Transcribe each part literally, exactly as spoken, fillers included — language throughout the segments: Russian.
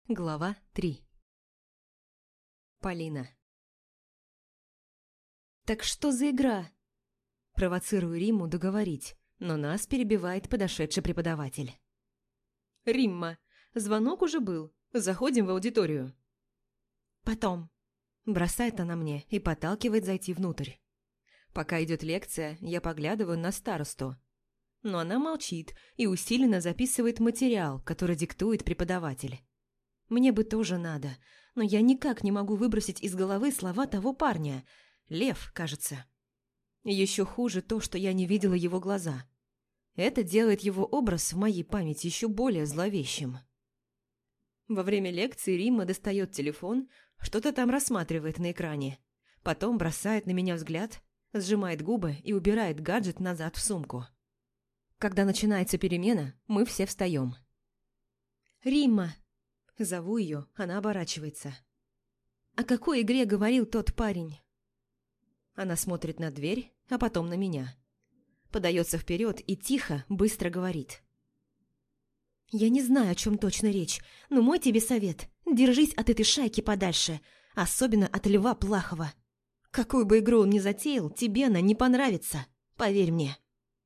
Глава три. Полина. «Так что за игра?» Провоцирую Римму договорить, но нас перебивает подошедший преподаватель. «Римма, звонок уже был. Заходим в аудиторию». «Потом». Бросает она мне и подталкивает зайти внутрь. Пока идет лекция, я поглядываю на старосту. Но она молчит и усиленно записывает материал, который диктует преподаватель. Мне бы тоже надо, но я никак не могу выбросить из головы слова того парня. Лев, кажется. Еще хуже то, что я не видела его глаза. Это делает его образ в моей памяти еще более зловещим. Во время лекции Римма достает телефон, что-то там рассматривает на экране. Потом бросает на меня взгляд, сжимает губы и убирает гаджет назад в сумку. Когда начинается перемена, мы все встаем. «Римма!» Зову ее, она оборачивается. «О какой игре говорил тот парень?» Она смотрит на дверь, а потом на меня. Подается вперед и тихо, быстро говорит. «Я не знаю, о чем точно речь, но мой тебе совет. Держись от этой шайки подальше, особенно от Льва Плахова. Какую бы игру он ни затеял, тебе она не понравится, поверь мне».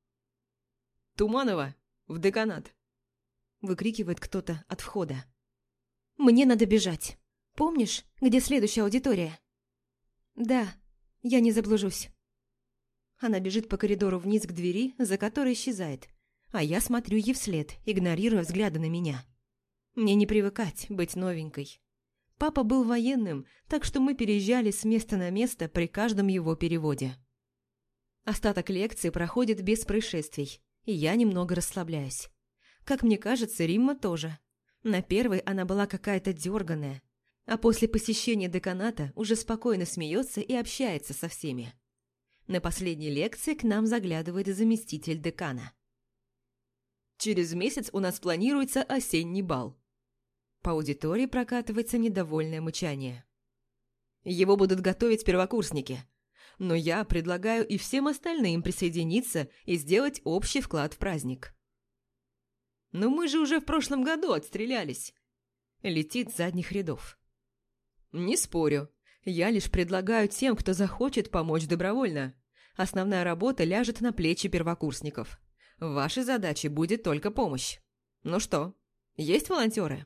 «Туманова, в деканат!» Выкрикивает кто-то от входа. «Мне надо бежать. Помнишь, где следующая аудитория?» «Да, я не заблужусь». Она бежит по коридору вниз к двери, за которой исчезает, а я смотрю ей вслед, игнорируя взгляды на меня. Мне не привыкать быть новенькой. Папа был военным, так что мы переезжали с места на место при каждом его переводе. Остаток лекции проходит без происшествий, и я немного расслабляюсь. Как мне кажется, Римма тоже. На первой она была какая-то дерганая, а после посещения деканата уже спокойно смеется и общается со всеми. На последней лекции к нам заглядывает заместитель декана. «Через месяц у нас планируется осенний бал». По аудитории прокатывается недовольное мычание. «Его будут готовить первокурсники, но я предлагаю и всем остальным присоединиться и сделать общий вклад в праздник». «Но мы же уже в прошлом году отстрелялись», — летит с задних рядов. «Не спорю. Я лишь предлагаю тем, кто захочет помочь добровольно. Основная работа ляжет на плечи первокурсников. Вашей задачей будет только помощь. Ну что, есть волонтеры?»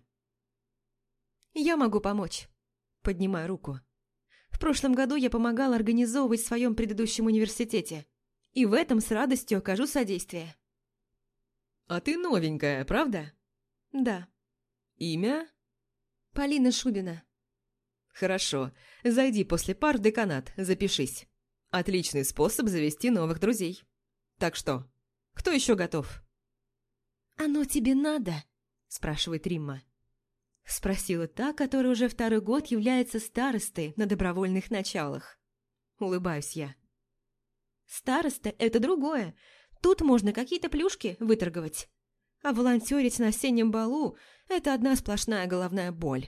«Я могу помочь», — поднимаю руку. «В прошлом году я помогала организовывать в своем предыдущем университете. И в этом с радостью окажу содействие». «А ты новенькая, правда?» «Да». «Имя?» «Полина Шубина». «Хорошо. Зайди после пар в деканат, запишись. Отличный способ завести новых друзей. Так что, кто еще готов?» «Оно тебе надо?» – спрашивает Римма. Спросила та, которая уже второй год является старостой на добровольных началах. Улыбаюсь я. «Староста – это другое. Тут можно какие-то плюшки выторговать. А волонтерить на осеннем балу – это одна сплошная головная боль».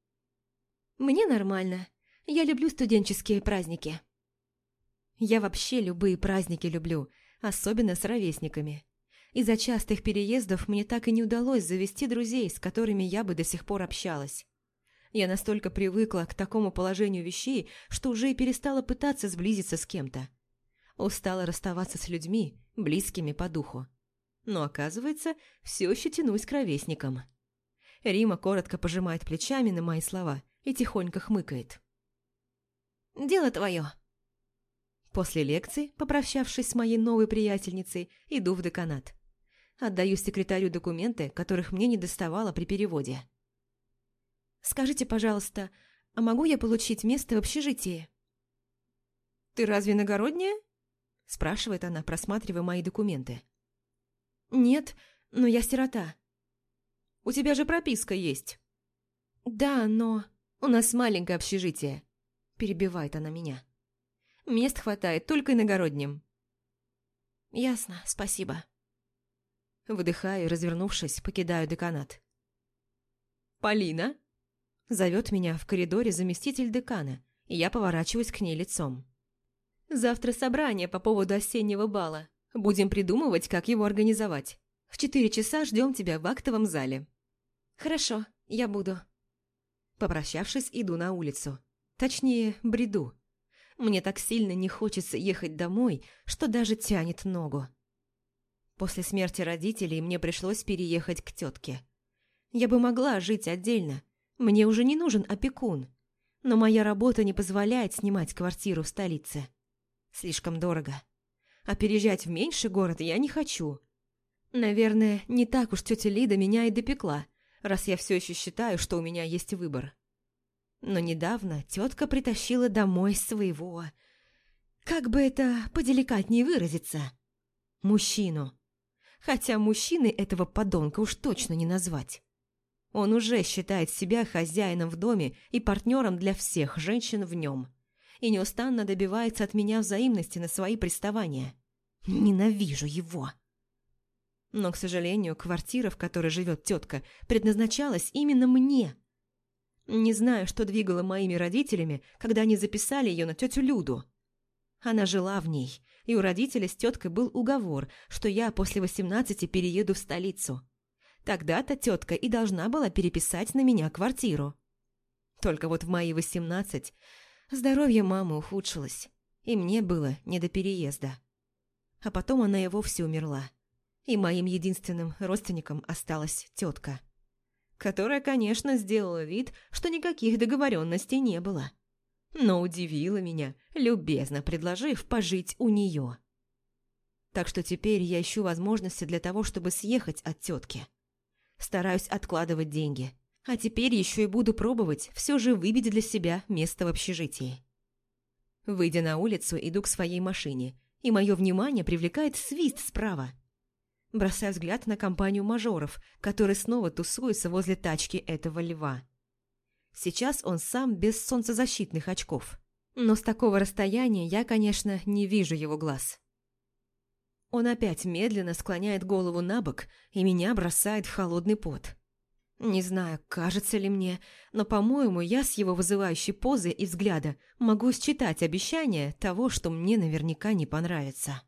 «Мне нормально. Я люблю студенческие праздники». Я вообще любые праздники люблю, особенно с ровесниками. Из-за частых переездов мне так и не удалось завести друзей, с которыми я бы до сих пор общалась. Я настолько привыкла к такому положению вещей, что уже и перестала пытаться сблизиться с кем-то. Устала расставаться с людьми, близкими по духу. Но, оказывается, все еще тянусь к ровесникам. Рима коротко пожимает плечами на мои слова и тихонько хмыкает. «Дело твое». После лекции, попрощавшись с моей новой приятельницей, иду в деканат. Отдаю секретарю документы, которых мне не доставало при переводе. «Скажите, пожалуйста, а могу я получить место в общежитии?» «Ты разве иногородняя?» – спрашивает она, просматривая мои документы. «Нет, но я сирота». «У тебя же прописка есть». «Да, но у нас маленькое общежитие», – перебивает она меня. «Мест хватает только иногородним». «Ясно, спасибо». Выдыхаю и, развернувшись, покидаю деканат. «Полина?» – зовет меня в коридоре заместитель декана, и я поворачиваюсь к ней лицом. «Завтра собрание по поводу осеннего бала. Будем придумывать, как его организовать. В четыре часа ждем тебя в актовом зале». «Хорошо, я буду». Попрощавшись, иду на улицу. Точнее, бреду. Мне так сильно не хочется ехать домой, что даже тянет ногу. После смерти родителей мне пришлось переехать к тетке. Я бы могла жить отдельно, мне уже не нужен опекун, но моя работа не позволяет снимать квартиру в столице. Слишком дорого. А переезжать в меньший город я не хочу. Наверное, не так уж тетя Лида меня и допекла, раз я все еще считаю, что у меня есть выбор. Но недавно тетка притащила домой своего... Как бы это поделикатнее выразиться? Мужчину. Хотя мужчиной этого подонка уж точно не назвать. Он уже считает себя хозяином в доме и партнером для всех женщин в нем. И неустанно добивается от меня взаимности на свои приставания. Ненавижу его. Но, к сожалению, квартира, в которой живет тетка, предназначалась именно мне. Не знаю, что двигало моими родителями, когда они записали ее на тетю Люду. Она жила в ней, и у родителей с теткой был уговор, что я после восемнадцати перееду в столицу. Тогда-то тетка и должна была переписать на меня квартиру. Только вот в мои восемнадцать здоровье мамы ухудшилось, и мне было не до переезда. А потом она и вовсе умерла, и моим единственным родственником осталась тетка, которая, конечно, сделала вид, что никаких договоренностей не было, но удивила меня, любезно предложив пожить у нее. Так что теперь я ищу возможности для того, чтобы съехать от тетки. Стараюсь откладывать деньги, а теперь еще и буду пробовать все же выбить для себя место в общежитии. Выйдя на улицу, иду к своей машине, и мое внимание привлекает свист справа. Бросаю взгляд на компанию мажоров, которые снова тусуются возле тачки этого льва. Сейчас он сам без солнцезащитных очков, но с такого расстояния я, конечно, не вижу его глаз. Он опять медленно склоняет голову на бок, и меня бросает в холодный пот. Не знаю, кажется ли мне, но, по-моему, я с его вызывающей позы и взгляда могу считать обещание того, что мне наверняка не понравится.